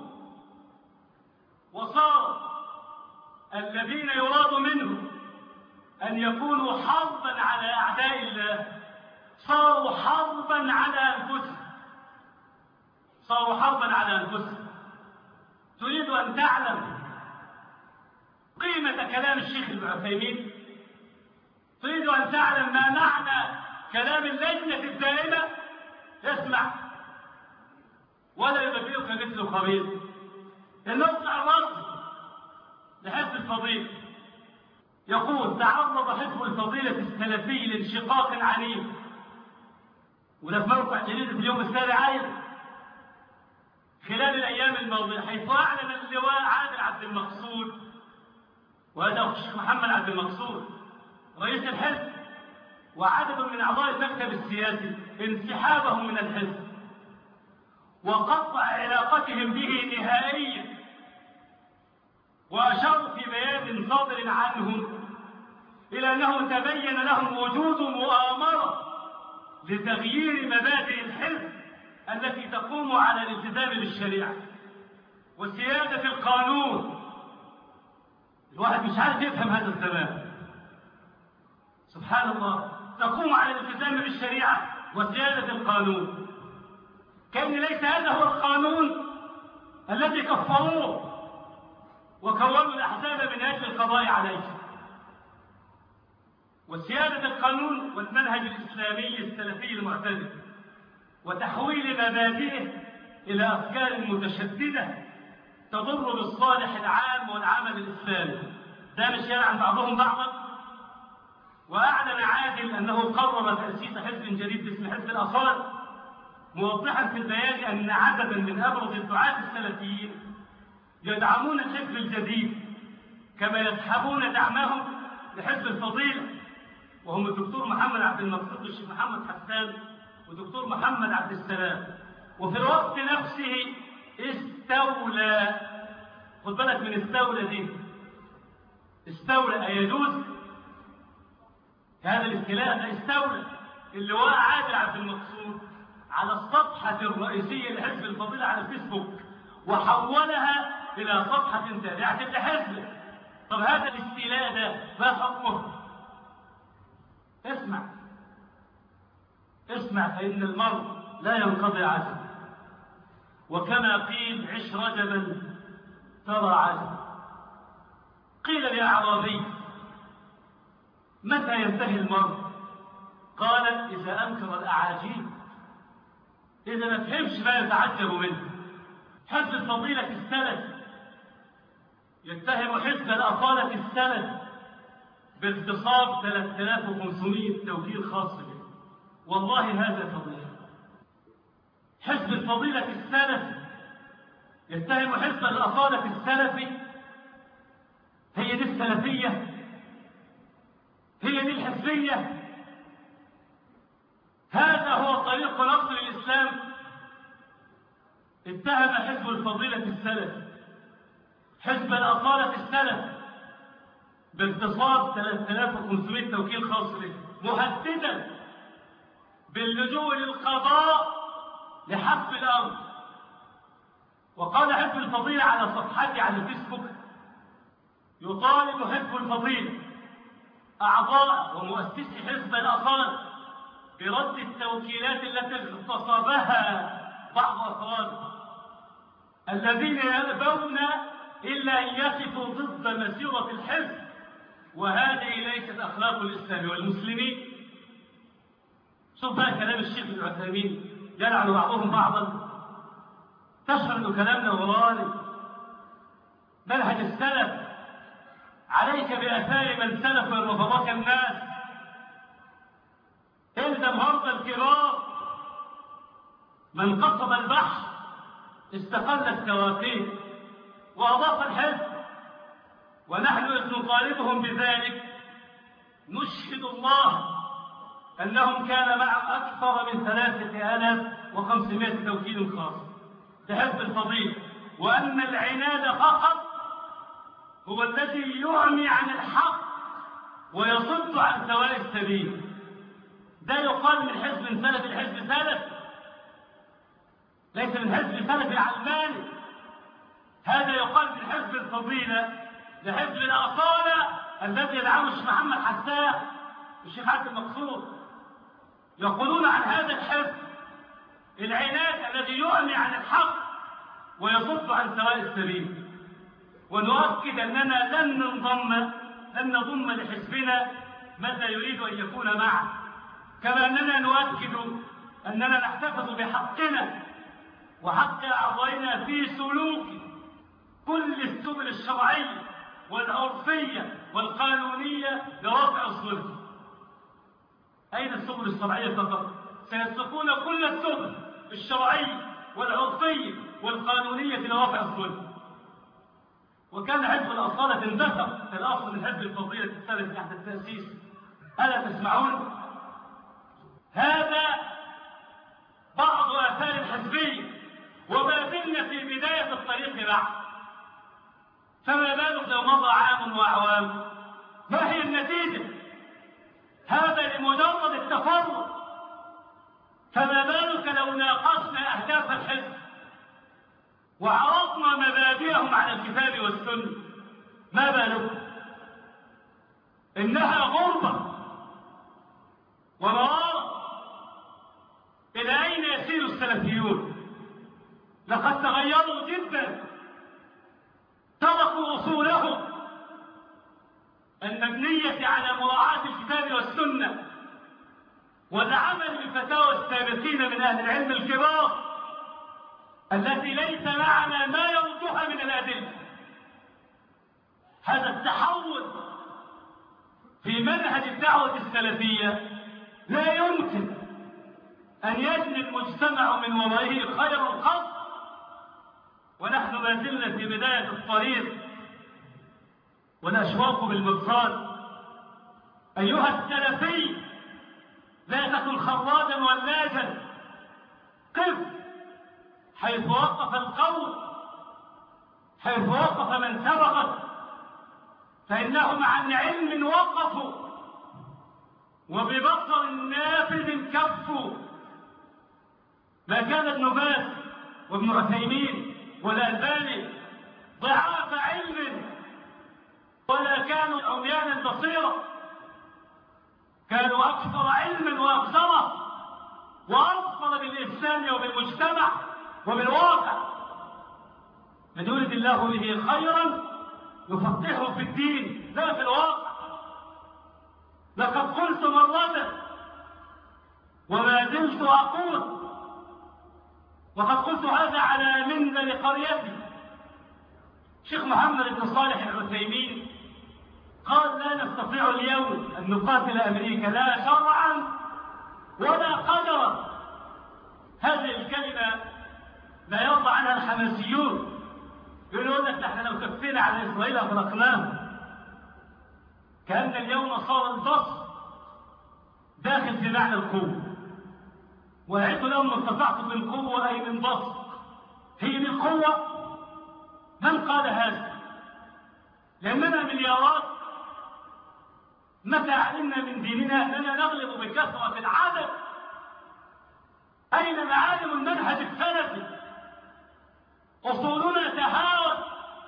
وصار الذين يراد منهم أن يكونوا حربا على أعداء الله صاروا حربا على أنفسهم صاروا حربا على أنفسهم. تريد أن تعلم قيمة كلام الشيخ ابن عثيمين؟ تريد أن تعلم ما معنى كلام اللجنة الدائمة؟ اسمع: ولا يبدئك مثل خبير. النص الرد لحزب الفضيل. يقول: تعرض حزب الفضيلة السلفي لانشقاق عنيف، وده في موقع جريدة اليوم السابع أيضا خلال الأيام الماضية، حيث أعلن اللواء عادل عبد المقصود، وهذا الشيخ محمد عبد المقصود رئيس الحزب وعدد من أعضاء المكتب السياسي انسحابهم من الحزب وقطع علاقتهم به نهائيا، وأشاروا في بيان صادر عنهم إلى أنه تبين لهم وجود مؤامرة لتغيير مبادئ الحزب التي تقوم على الالتزام بالشريعة وسيادة القانون. الواحد مش عارف يفهم هذا الزمان، سبحان الله، تقوم على الالتزام بالشريعة وسيادة القانون، كأن ليس هذا هو القانون الذي كفروه وكونوا الأحزاب من أجل القضاء عليه. وسيادة القانون والمنهج الإسلامي السلفي المعتدل وتحويل مبادئه إلى أفكار متشددة تضر بالصالح العام والعمل الإسلامي. ده مش يلعن بعضهم بعضا. وأعلن عادل أنه قرر تأسيس حزب جديد باسم حزب الأصالة، موضحا في البيان أن عددا من أبرز الدعاة السلفيين يدعمون الحزب الجديد كما يسحبون دعمهم لحزب الفضيلة، وهم الدكتور محمد عبد المقصود والشيخ محمد حسان ودكتور محمد عبد السلام. وفي الوقت نفسه استولى، خد بالك من استولى دي، استولى أيجوز هذا الاستيلاء؟ استولى اللواء عادل عبد المقصود على الصفحة الرئيسية لحزب الفضيلة على الفيسبوك وحولها إلى صفحة تابعة لحزبه. طب هذا الاستيلاء ده ما حكمه؟ اسمع اسمع فإن المرء لا ينقضي عجل، وكما قيل عش رجبا ترى عجل. قيل لأعرابي متى ينتهي المرء؟ قال إذا أنكر الأعاجيب، إذا ما فهمش ما يتعجب منه. حزب الفضيلة السند يتهم حزب الأصالة السند باغتصاب ثلاثة آلاف وخمسمائة توكيل خاص به. والله هذا فضيلة. حزب الفضيلة السند يتهم حزب الأصالة السلفي. هي دي السلفية؟ هي دي الحزبية؟ هذا هو طريق نصر الإسلام. اتهم حزب الفضيلة السلفي حزب الأصالة السلفي باغتصاب ثلاثة آلاف وخمسمائة توكيل خاص به، مهددا باللجوء للقضاء لحق الأرض. وقال حزب الفضيلة على صفحته على الفيسبوك: يطالب حزب الفضيلة أعضاء ومؤسسي حزب الأصالة برد التوكيلات التي اغتصبها بعض أفراده الذين يأبون إلا أن يقفوا ضد مسيرة الحزب، وهذه ليست أخلاق الإسلام والمسلمين. شوف بقى كلام الشيخ ابن عثيمين يلعن بعضهم بعضا. تشعر أن كلامنا وراني منهج السلف. عليك بآثار من سلف وفضاك الناس. الزم هرب الكرام. من قصب البحر استقل السواقين وأضاف الحزب، ونحن إذ نطالبهم بذلك نشهد الله أنهم كان معهم أكثر من ثلاثة آلاف وخمسمائة توكيل خاص لحزب الفضيلة، وأن العناد فقط هو الذي يعمي عن الحق ويصد عن سواء السبيل. ده يقال من حزب سلفي لحزب سلفي، ليس من حزب سلفي علماني. هذا يقال من حزب الفضيلة لحزب الأصالة الذي يدعمه الشيخ محمد حسان والشيخ عبد المقصود. يقولون عن هذا الحزب العناد الذي يعمي عن الحق ويصد عن سواء السبيل. ونؤكد أننا لن ننضم لن نضم لحزبنا متى يريد أن يكون معه، كما أننا نؤكد أننا نحتفظ بحقنا وحق أعضائنا في سلوك كل السبل الشرعية والعرفية والقانونية لرفع الظلم. أين السبل الشرعية فقط؟ سيسلكون كل السبل الشرعية والعرفية والقانونية لرفع الظلم. وكان حزب الأصالة اندثر في الأصل من حزب الفضيلة السلفي تحت التأسيس. ألا تسمعون؟ هذا بعض آثار الحزبية، وما زلنا في بداية الطريق بعد. فما بالك لو مضى عام وأعوام؟ ما هي النتيجة؟ هذا لمجرد التفرق. فما بالك لو ناقشنا أهداف الحزب وعرضنا مبادئهم على الكتاب والسنة؟ ما بالك؟ إنها غربة ومرارة. إلى أين يسير السلفيون؟ لقد تغيروا جدا، تركوا أصولهم المبنية على مراعاة الكتاب والسنة والعمل بفتاوى السابقين من أهل العلم الكبار التي ليس معنا ما يردها من الأدلة. هذا التحول في منهج الدعوة السلفية لا يمكن أن يجني المجتمع من ورائه خير القصد، ونحن ما زلنا في بداية الطريق والأشواق بالمرصاد. أيها السلفي، لا تكن خراجا ولاجا. قف حيث وقف القول، حيث وقف من سبقك، فإنهم عن علم وقفوا وببصر نافذ كفوا. ما كان ابن باز وابن عثيمين والألباني ضعاف علم، ولا كانوا عميان البصيرة. كانوا أكثر علما وأبصرا وأبصر بالإنسان وبالمجتمع وبالواقع. من يرد الله به خيرا يفقهه في الدين لا في الواقع. لقد قلت مرة وما زلت أقول، وقد قلت هذا على منبر قريتي، شيخ محمد بن صالح العثيمين قال لا نستطيع اليوم أن نقاتل أمريكا لا شرعا ولا قدرا. هذه الكلمة لا يرضى عنها الحماسيون، يقولون لك نحن لو كفينا على إسرائيل أغرقناهم. كأن اليوم صار البصر داخل في معنى القوة، وأعد لهم ما استطعت من قوة أي من بصر. هي دي القوة؟ من قال هذا؟ لأننا مليارات. متى علمنا من ديننا أننا نغلب بكثرة العدد؟ أين معالم المنهج السلفي؟ أصولنا تهاوت.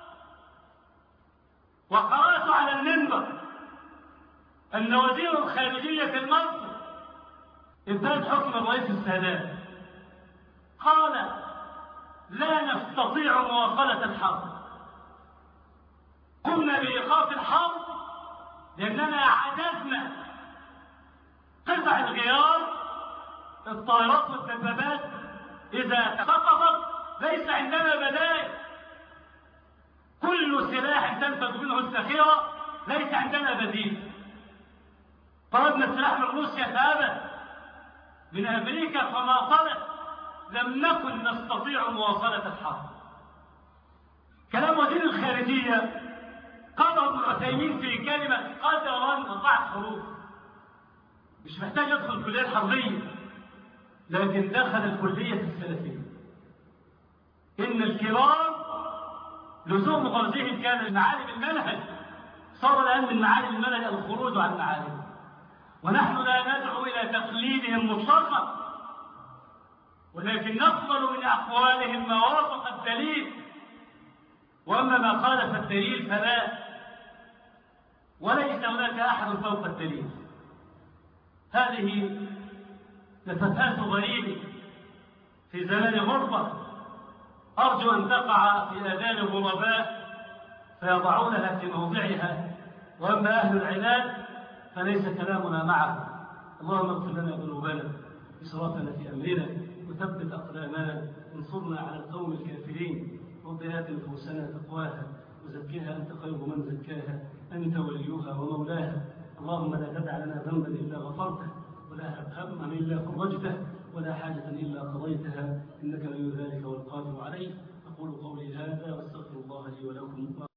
وقرأت على المنبر أن وزير الخارجية المصري انتهت حكم الرئيس السادات قال لا نستطيع مواصلة الحرب. قمنا بإيقاف الحرب لأننا عجزنا. قطع الغيار الطائرات والدبابات إذا سقطت ليس عندنا بدائل. كل سلاح تنفذ منه الذخيرة ليس عندنا بديل. طلبنا السلاح من روسيا فأبت، من أمريكا فما طلب. لم نكن نستطيع مواصلة الحرب. كلام وزير الخارجية قال ابن عثيمين في كلمة قدرا أربعة حروف، مش محتاج يدخل الكلية الحربية، لكن دخل الكلية السلفية. إن الكرام لزوم غرزهم كان من معالم المنهج، صار الآن من معالم المنهج الخروج عن معالم، ونحن لا ندعو إلى تقليدهم مطلقا، ولكن نقبل من أقوالهم ما وافق الدليل، وأما ما خالف الدليل فلا، وليس هناك أحد فوق الدليل. هذه لفتات غريبة في زمان غربة، أرجو أن تقع في آذان الغرباء فيضعونها في موضعها، وأما أهل العناد فليس كلامنا معه. اللهم اغفر لنا ذنوبنا إسرافنا في أمرنا وثبت أقدامنا وانصرنا على القوم الكافرين. رب آت نفوسنا تقواها وزكها أنت خير من زكاها أنت وليها ومولاها. اللهم لا تدع لنا ذنبا إلا غفرته ولا هما إلا فرجته ولا حاجة إلا قضيتها إنك ولي ذلك والقادر عليه. أقول قولي هذا واستغفر الله لي ولكم.